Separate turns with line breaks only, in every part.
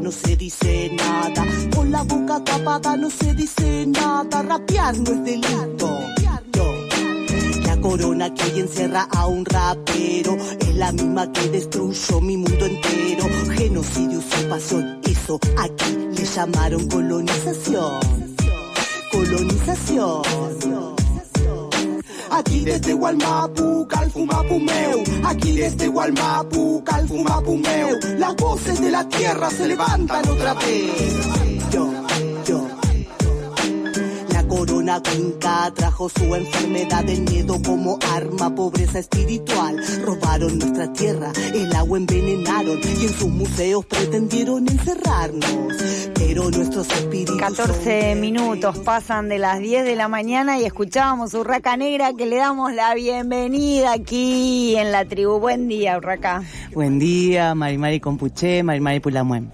no se dice nada. Con la boca tapada no se dice nada. Rapear no es delito. La corona que hoy encierra a un rapero es la misma que destruyó mi mundo entero. Genocidio, usurpación, eso aquí le llamaron colonización. Colonización. Aquí desde Gualmapu, Calfumapumeu. Aquí desde Gualmapu, Calfumapumeu. Las voces de la tierra se levantan otra vez. Yo. La corona cuinca trajo su enfermedad del miedo como arma, pobreza espiritual. Robaron nuestra tierra, el agua envenenaron y en sus museos pretendieron encerrarnos. Pero nuestros espíritus
14 minutos pasan de las 10 de la mañana y escuchábamos Urraca Negra, que le damos la bienvenida aquí en la tribu. Buen día, Urraca.
Buen día, Marimari Compuché, Marimari Pulamuen.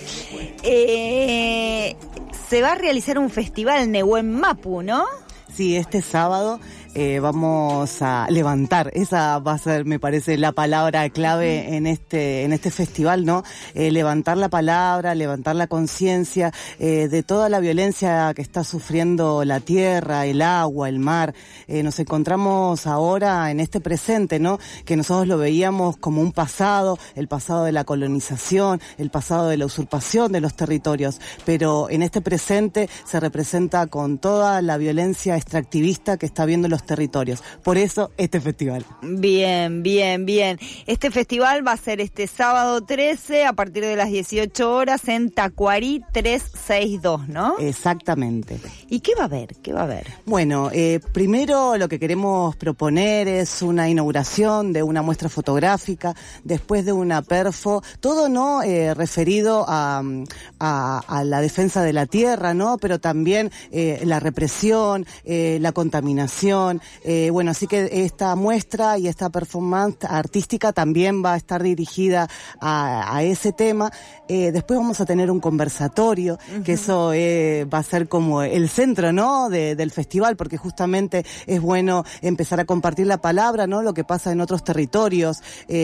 Se va a realizar un festival Nehuen Mapu, ¿no?
Sí, este sábado vamos a levantar, esa va a ser, me parece, la palabra clave en este festival, ¿no? Levantar la palabra, levantar la conciencia de toda la violencia que está sufriendo la tierra, el agua, el mar. Nos encontramos ahora en este presente, ¿no? Que nosotros lo veíamos como un pasado, el pasado de la colonización, el pasado de la usurpación de los territorios, pero en este presente se representa con toda la violencia extractivista que está habiendo los territorios. Por eso este festival.
Bien. Este festival va a ser este sábado 13 a partir de las 18 horas en Tacuarí 362, ¿no?
Exactamente.
¿Y qué va a haber? Bueno,
primero lo que queremos proponer es una inauguración de una muestra fotográfica, después de una perfo, todo no referido a la defensa de la tierra, ¿no? Pero también la represión, la contaminación. Bueno, así que esta muestra y esta performance artística también va a estar dirigida a ese tema. Después vamos a tener un conversatorio, que eso va a ser como el centro, ¿no? del festival, porque justamente es bueno empezar a compartir la palabra, ¿no? Lo que pasa en otros territorios,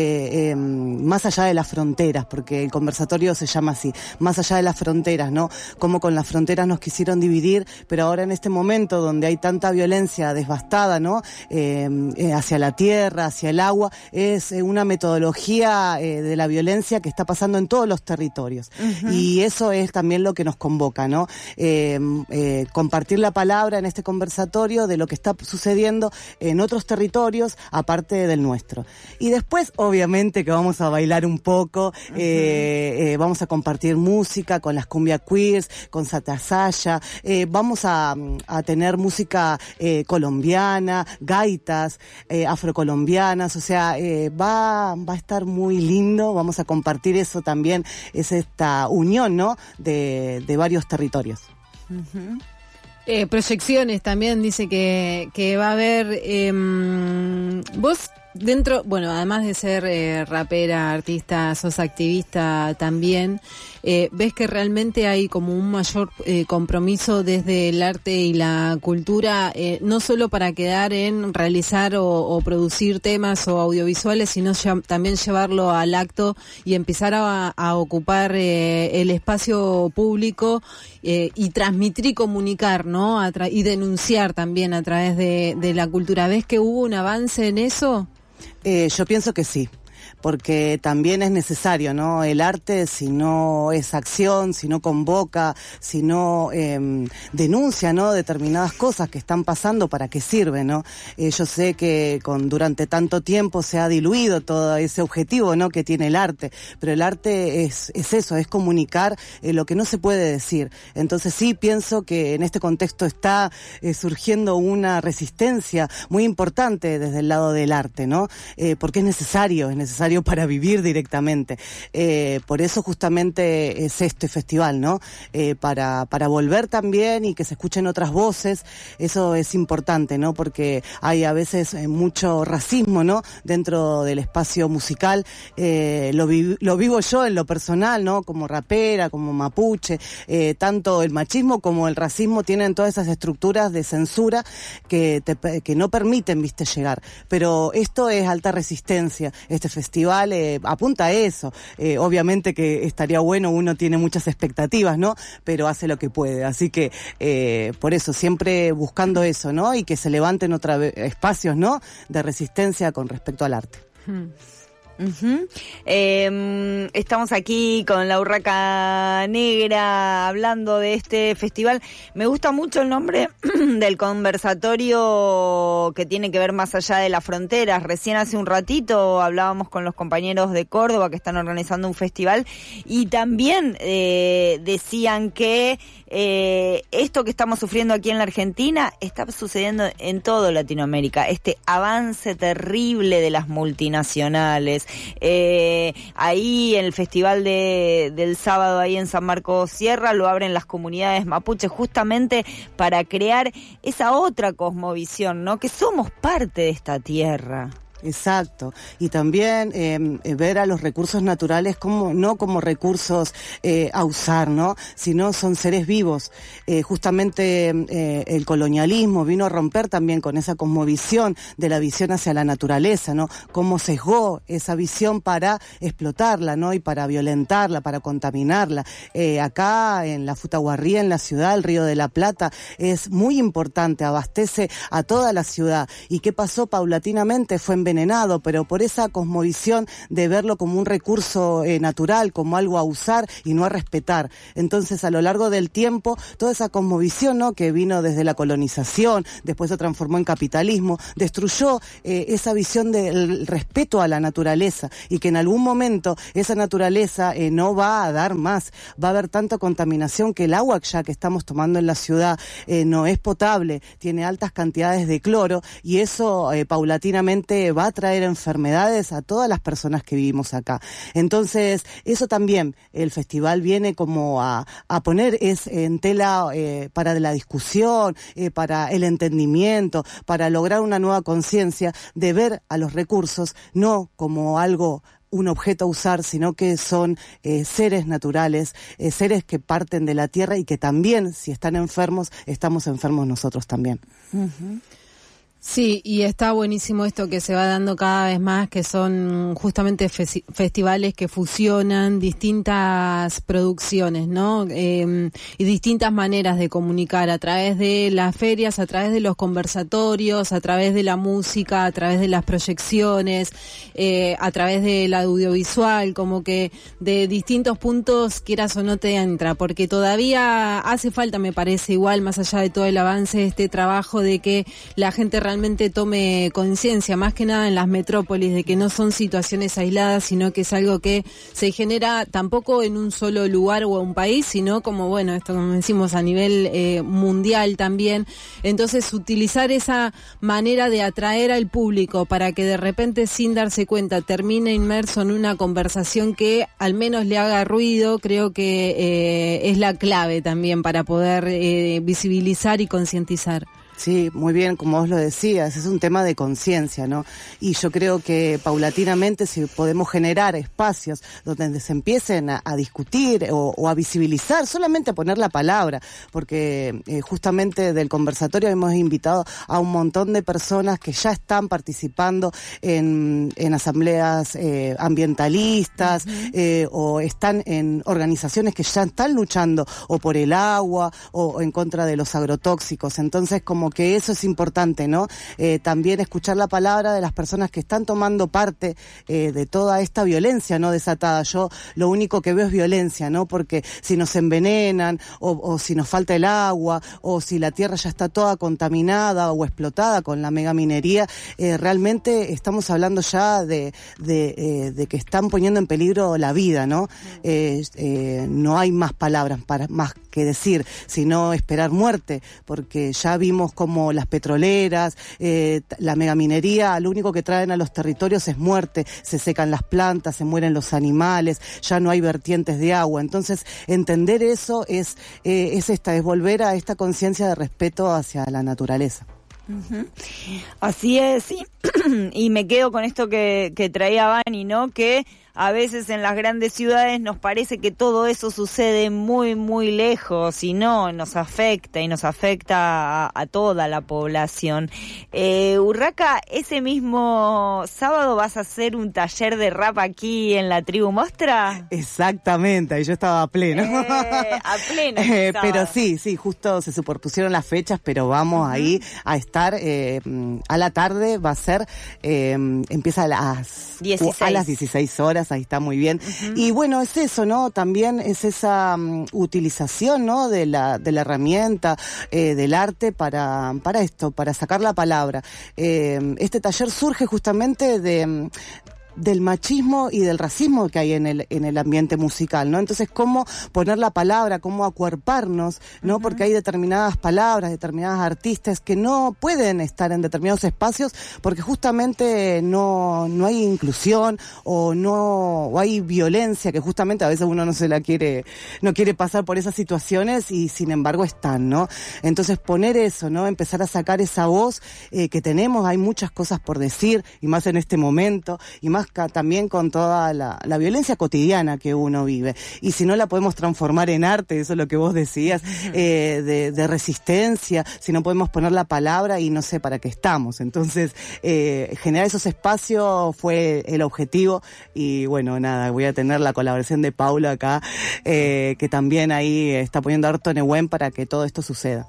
más allá de las fronteras, porque el conversatorio se llama así, más allá de las fronteras, ¿no? Cómo con las fronteras nos quisieron dividir, pero ahora en este momento donde hay tanta violencia devastada, ¿no? Hacia la tierra, hacia el agua, es una metodología de la violencia que está pasando en todos los territorios. Y eso es también lo que nos convoca, ¿no? Compartir la palabra en este conversatorio de lo que está sucediendo en otros territorios, aparte del nuestro. Y después, obviamente, que vamos a bailar un poco, vamos a compartir música con las cumbia queers, con Satasaya, vamos a tener música colombiana, gaitas afrocolombianas, o sea, va a estar muy lindo, vamos a compartir eso también, es esta unión, ¿no? de varios territorios.
Proyecciones también dice que va a haber, vos dentro, bueno, además de ser rapera, artista, sos activista también, ves que realmente hay como un mayor compromiso desde el arte y la cultura, no solo para quedar en realizar o producir temas o audiovisuales, sino también llevarlo al acto y empezar a ocupar el espacio público y transmitir y comunicar, ¿no? Y denunciar también a través de la cultura. ¿Ves que hubo un avance en eso?
Yo pienso que sí, porque también es necesario, ¿no? El arte, si no es acción, si no convoca, si no denuncia, ¿no? Determinadas cosas que están pasando, ¿para qué sirve, no? Yo sé que durante tanto tiempo se ha diluido todo ese objetivo, ¿no? Que tiene el arte, pero el arte es eso, es comunicar lo que no se puede decir. Entonces sí pienso que en este contexto está surgiendo una resistencia muy importante desde el lado del arte, ¿no? Porque es necesario para vivir directamente. Por eso justamente es este festival, ¿no? Para volver también y que se escuchen otras voces, eso es importante, ¿no? Porque hay a veces mucho racismo, ¿no? Dentro del espacio musical, lo vivo yo en lo personal, ¿no? Como rapera, como mapuche, tanto el machismo como el racismo tienen todas esas estructuras de censura que no permiten, viste, llegar. Pero esto es alta resistencia, este festival. festival apunta a eso. Obviamente que estaría bueno, uno tiene muchas expectativas, ¿no? Pero hace lo que puede. Así que por eso, siempre buscando eso, ¿no? Y que se levanten otra vez espacios, ¿no? De resistencia con respecto al arte.
Uh-huh. Estamos aquí con la Urraca Negra hablando de este festival. Me gusta mucho el nombre del conversatorio que tiene que ver más allá de las fronteras. Recién hace un ratito hablábamos con los compañeros de Córdoba que están organizando un festival y también decían que esto que estamos sufriendo aquí en la Argentina está sucediendo en toda Latinoamérica, este avance terrible de las multinacionales. Ahí en el festival del sábado ahí en San Marcos Sierra lo abren las comunidades mapuches justamente para crear esa otra cosmovisión, ¿no? Que somos parte de esta tierra.
Exacto, y también ver a los recursos naturales no como recursos a usar, ¿no? Sino son seres vivos. Justamente el colonialismo vino a romper también con esa cosmovisión de la visión hacia la naturaleza, ¿no? Cómo sesgó esa visión para explotarla, ¿no? Y para violentarla, para contaminarla. Acá en la Futahuarría, en la ciudad, el Río de la Plata, es muy importante, abastece a toda la ciudad. ¿Y qué pasó? Paulatinamente fue envenenado, pero por esa cosmovisión de verlo como un recurso natural, como algo a usar y no a respetar. Entonces, a lo largo del tiempo, toda esa cosmovisión, ¿no? Que vino desde la colonización, después se transformó en capitalismo, destruyó esa visión del respeto a la naturaleza y que en algún momento esa naturaleza no va a dar más. Va a haber tanta contaminación que el agua ya que estamos tomando en la ciudad no es potable, tiene altas cantidades de cloro y eso paulatinamente va a traer enfermedades a todas las personas que vivimos acá. Entonces, eso también el festival viene como a poner en tela para la discusión, para el entendimiento, para lograr una nueva conciencia de ver a los recursos no como algo, un objeto a usar, sino que son seres naturales, seres que parten de la tierra y que también, si están enfermos, estamos enfermos nosotros también.
Uh-huh.
Sí, y está buenísimo esto que se va dando cada vez más, que son justamente festivales que fusionan distintas producciones, ¿no? Y distintas maneras de comunicar a través de las ferias, a través de los conversatorios, a través de la música, a través de las proyecciones, a través del audiovisual, como que de distintos puntos, quieras o no, te entra, porque todavía hace falta, me parece, igual, más allá de todo el avance, este trabajo de que la gente realmente tome conciencia, más que nada en las metrópolis, de que no son situaciones aisladas, sino que es algo que se genera tampoco en un solo lugar o un país, sino como, bueno, esto como decimos a nivel mundial también. Entonces, utilizar esa manera de atraer al público para que de repente, sin darse cuenta, termine inmerso en una conversación que al menos le haga ruido, creo que es la clave también para poder visibilizar y concientizar.
Sí, muy bien, como vos lo decías, es un tema de conciencia, ¿no? Y yo creo que paulatinamente si podemos generar espacios donde se empiecen a discutir o a visibilizar, solamente a poner la palabra, porque justamente del conversatorio hemos invitado a un montón de personas que ya están participando en asambleas ambientalistas, uh-huh. O están en organizaciones que ya están luchando o por el agua o en contra de los agrotóxicos. Entonces, como que eso es importante, ¿no? También escuchar la palabra de las personas que están tomando parte de toda esta violencia no desatada. Yo lo único que veo es violencia, ¿no? Porque si nos envenenan o si nos falta el agua o si la tierra ya está toda contaminada o explotada con la megaminería, realmente estamos hablando ya de que están poniendo en peligro la vida, ¿no? No hay más palabras más que decir, sino esperar muerte, porque ya vimos como las petroleras, la megaminería, lo único que traen a los territorios es muerte, se secan las plantas, se mueren los animales, ya no hay vertientes de agua. Entonces, entender eso es volver a esta conciencia de respeto hacia la naturaleza.
Uh-huh. Así es, sí. Y me quedo con esto que traía Vani, ¿no? Que a veces en las grandes ciudades nos parece que todo eso sucede muy, muy lejos y no, nos afecta a toda la población. Urraca, ese mismo sábado vas a hacer un taller de rap aquí en la Tribu Mostra.
Exactamente, ahí yo estaba a pleno.
A pleno.
Pero sí, justo se superpusieron las fechas, pero vamos ahí a estar a la tarde, va a ser, empieza a las 16 horas, ahí está muy bien. Y bueno, es eso, ¿no? También es esa utilización, ¿no? De la herramienta, del arte para esto, para sacar la palabra. Este taller surge justamente del machismo y del racismo que hay en el ambiente musical, ¿no? Entonces, cómo poner la palabra, cómo acuerparnos, ¿no? Porque hay determinadas palabras, determinadas artistas que no pueden estar en determinados espacios porque justamente no hay inclusión o hay violencia que justamente a veces uno no quiere pasar por esas situaciones y sin embargo están, ¿no? Entonces, poner eso, ¿no? Empezar a sacar esa voz que tenemos, hay muchas cosas por decir y más en este momento y más también con toda la violencia cotidiana que uno vive. Y si no la podemos transformar en arte, eso es lo que vos decías, de resistencia, si no podemos poner la palabra y no sé para qué estamos. Entonces, generar esos espacios fue el objetivo y bueno, nada, voy a tener la colaboración de Paula acá, que también ahí está poniendo harto Nehuen para que todo esto suceda.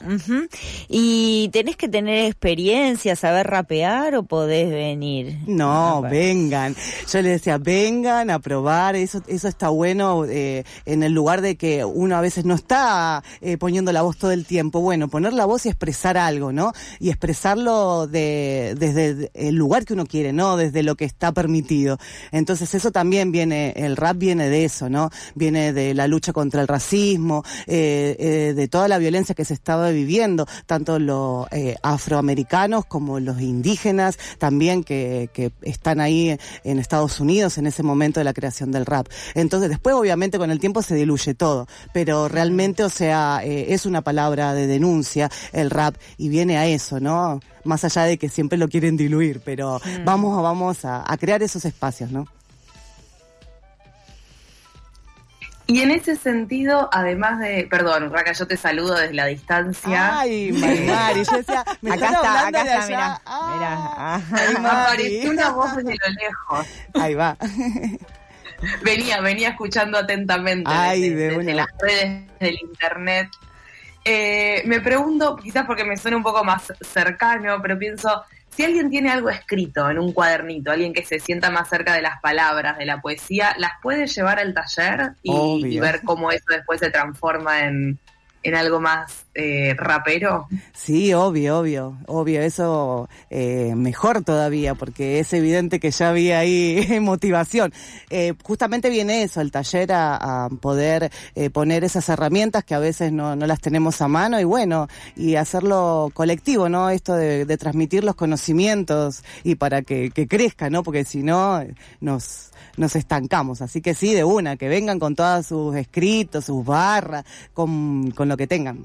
¿Y tenés que tener experiencia, saber rapear o podés venir?
No, vengan. Yo les decía, vengan a probar, eso está bueno en el lugar de que uno a veces no está poniendo la voz todo el tiempo. Bueno, poner la voz y expresar algo, ¿no? Y expresarlo desde el lugar que uno quiere, ¿no? Desde lo que está permitido. Entonces eso también el rap viene de eso, ¿no? Viene de la lucha contra el racismo, de toda la violencia que se estaba viviendo, tanto los afroamericanos como los indígenas, también que están ahí en Estados Unidos en ese momento de la creación del rap. Entonces después obviamente con el tiempo se diluye todo, pero realmente, o sea, es una palabra de denuncia el rap y viene a eso, ¿no? Más allá de que siempre lo quieren diluir, pero vamos a crear esos espacios, ¿no?
Y en ese sentido, además de... Perdón, Urraca, yo te saludo desde la distancia.
Ay, Mari, yo decía...
Acá está, mirá.
Me apareció una voz desde lo lejos.
Ahí va.
Venía escuchando atentamente desde las redes del internet. Me pregunto, quizás porque me suena un poco más cercano, pero pienso... Si alguien tiene algo escrito en un cuadernito, alguien que se sienta más cerca de las palabras, de la poesía, ¿las puede llevar al taller y ver cómo eso después se transforma en algo más rapero?
Sí, obvio, eso mejor todavía, porque es evidente que ya había ahí motivación. Justamente viene eso, el taller a poder poner esas herramientas que a veces no las tenemos a mano y bueno, y hacerlo colectivo, ¿no? Esto de transmitir los conocimientos y para que crezca, ¿no? Porque si no, nos estancamos. Así que sí, de una, que vengan con todos sus escritos, sus barras, con lo que tengan.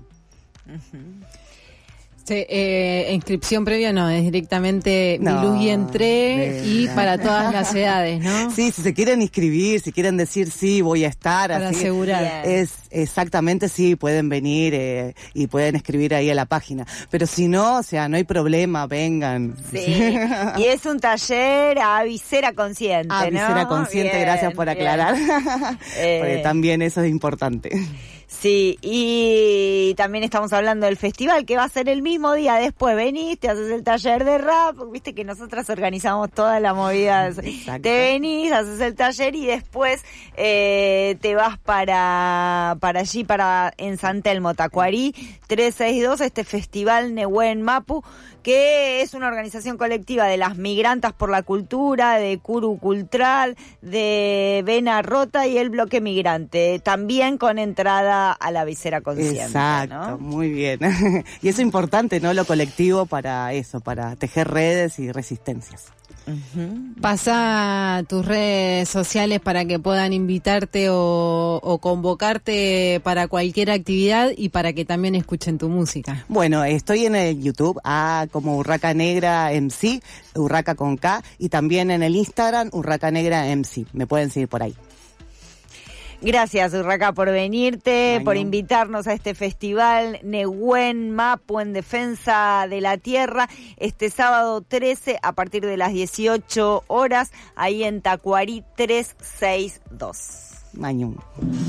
Sí, inscripción previa no, es directamente Viluz y Entré y para todas las edades, ¿no?
Sí, si se quieren inscribir, si quieren decir sí, voy a estar.
Para
así,
asegurar.
Es exactamente, sí, pueden venir y pueden escribir ahí a la página. Pero si no, o sea, no hay problema, vengan.
Sí, y es un taller a visera consciente,
¿no? Visera consciente, bien, gracias por aclarar. Porque también eso es importante.
Sí, y también estamos hablando del festival que va a ser el mismo día. Después venís, te haces el taller de rap, viste que nosotras organizamos toda la movida. Exacto. Te venís, haces el taller y después te vas para allí, en San Telmo, Tacuarí 362, este festival Nehuen Mapu, que es una organización colectiva de las Migrantas por la Cultura, de Curu Cultural, de Vena Rota y el Bloque Migrante, también con entrada a la visera consciente.
Exacto,
¿no?
Muy bien. Y eso es importante, ¿no? Lo colectivo para eso, para tejer redes y resistencias.
Pasa tus redes sociales para que puedan invitarte o convocarte para cualquier actividad y para que también escuchen tu música.
Bueno, estoy en el YouTube, como Urraca Negra MC, Urraca con K, y también en el Instagram, Urraca Negra MC. Me pueden seguir por ahí.
Gracias, Urraca, por venirte, por invitarnos a este festival Nehuen Mapu en defensa de la tierra, este sábado 13 a partir de las 18 horas, ahí en Tacuarí 362.
Mañún.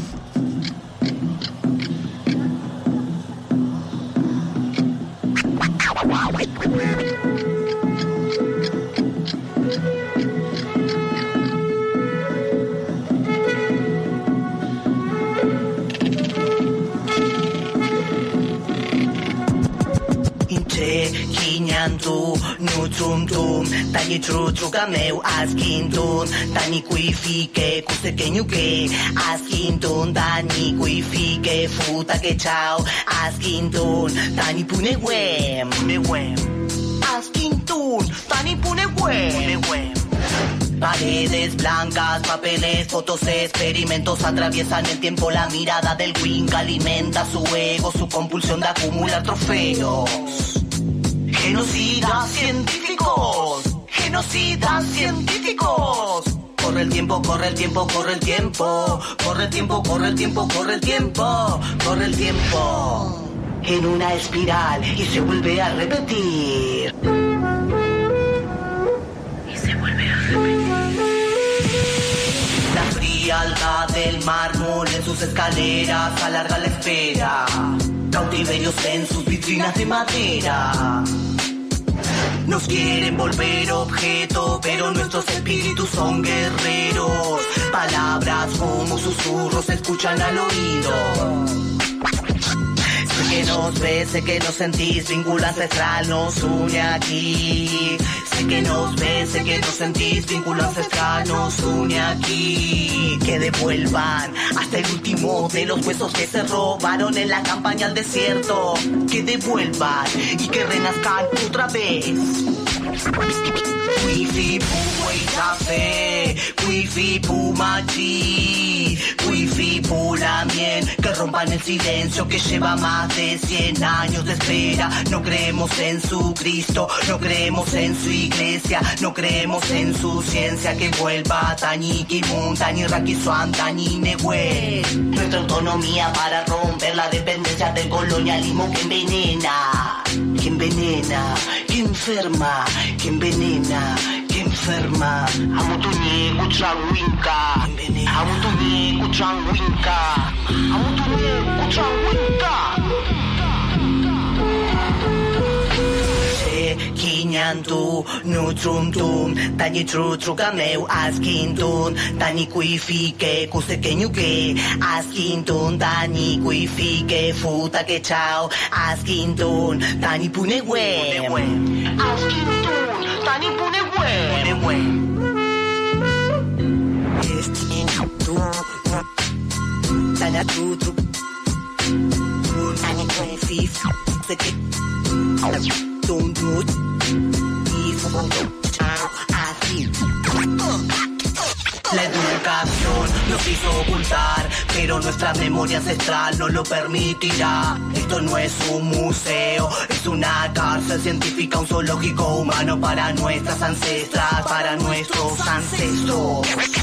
Kinyantu, nutrumtum, tani trucameu, askintun, tani kuifike, kusekenyuke, askintun, tani kuifike, futa que chao, askintun, tani punewem, askintun, tani punewem. Paredes blancas, papeles, fotos, experimentos atraviesan el tiempo. La mirada del Wink alimenta su ego, su compulsión de acumular trofeos. Genocidas científicos, genocidas científicos. Corre el tiempo, corre el tiempo, corre el tiempo. Corre el tiempo, corre el tiempo, corre el tiempo. Corre el tiempo. En una espiral y se vuelve a repetir. La frialdad del mármol en sus escaleras alarga la espera. Cautiverios en sus vitrinas de madera. Nos quieren volver objeto, pero nuestros espíritus son guerreros. Palabras como susurros se escuchan al oído. Sé que nos ves, sé que nos sentís, vínculo ancestral nos une aquí. Sé que nos ves, sé que nos sentís, vínculo ancestral nos une aquí. Que devuelvan hasta el último de los huesos que se robaron en la campaña al desierto. Que devuelvan y que renazcan otra vez. Wifi pu café, wifi pu machi, wifi pu lamien, que rompan el silencio que lleva más de 100 años de espera. No creemos en su Cristo, no creemos en su iglesia, no creemos en su ciencia. Que vuelva Tani Kimun, Tani Rakisuan, Tani Nehuen. Nuestra autonomía para romper la dependencia del colonialismo que envenena, que envenena, que enferma, que envenena, que enferma. Amutunye kuchangwinka, amutunye kuchangwinka, amutunye kuchangwinka. Kinyantu, nutrumtum, tani trucameu, askintun, tani kuifike, kusekenyuke, askintun, tani kuifike, futa que chao, askintun, tani punewem, askintun, tani punewem. Tani tutru, tani kuifike, la educación nos hizo ocultar, pero nuestra memoria ancestral no lo permitirá. Esto no es un museo, es una cárcel científica, un zoológico humano para nuestras ancestras, para nuestros ancestros.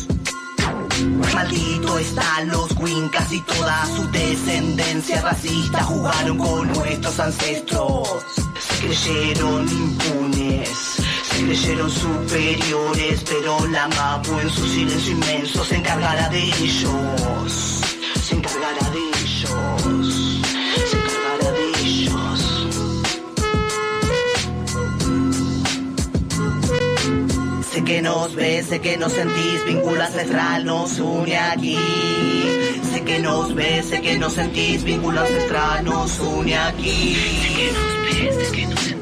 Maldito están los Wincas y toda su descendencia racista. Jugaron con nuestros ancestros. Se creyeron impunes, se creyeron superiores, pero la Mapu en su silencio inmenso se encargará de ellos. Se encargará de ellos. Se encargará de ellos. Sé que nos ves, sé que nos sentís, vínculo ancestral nos une aquí. Sé que nos ves, sé que nos sentís, vínculo ancestral nos une aquí. Sé que nos ves, sé que nos sentís.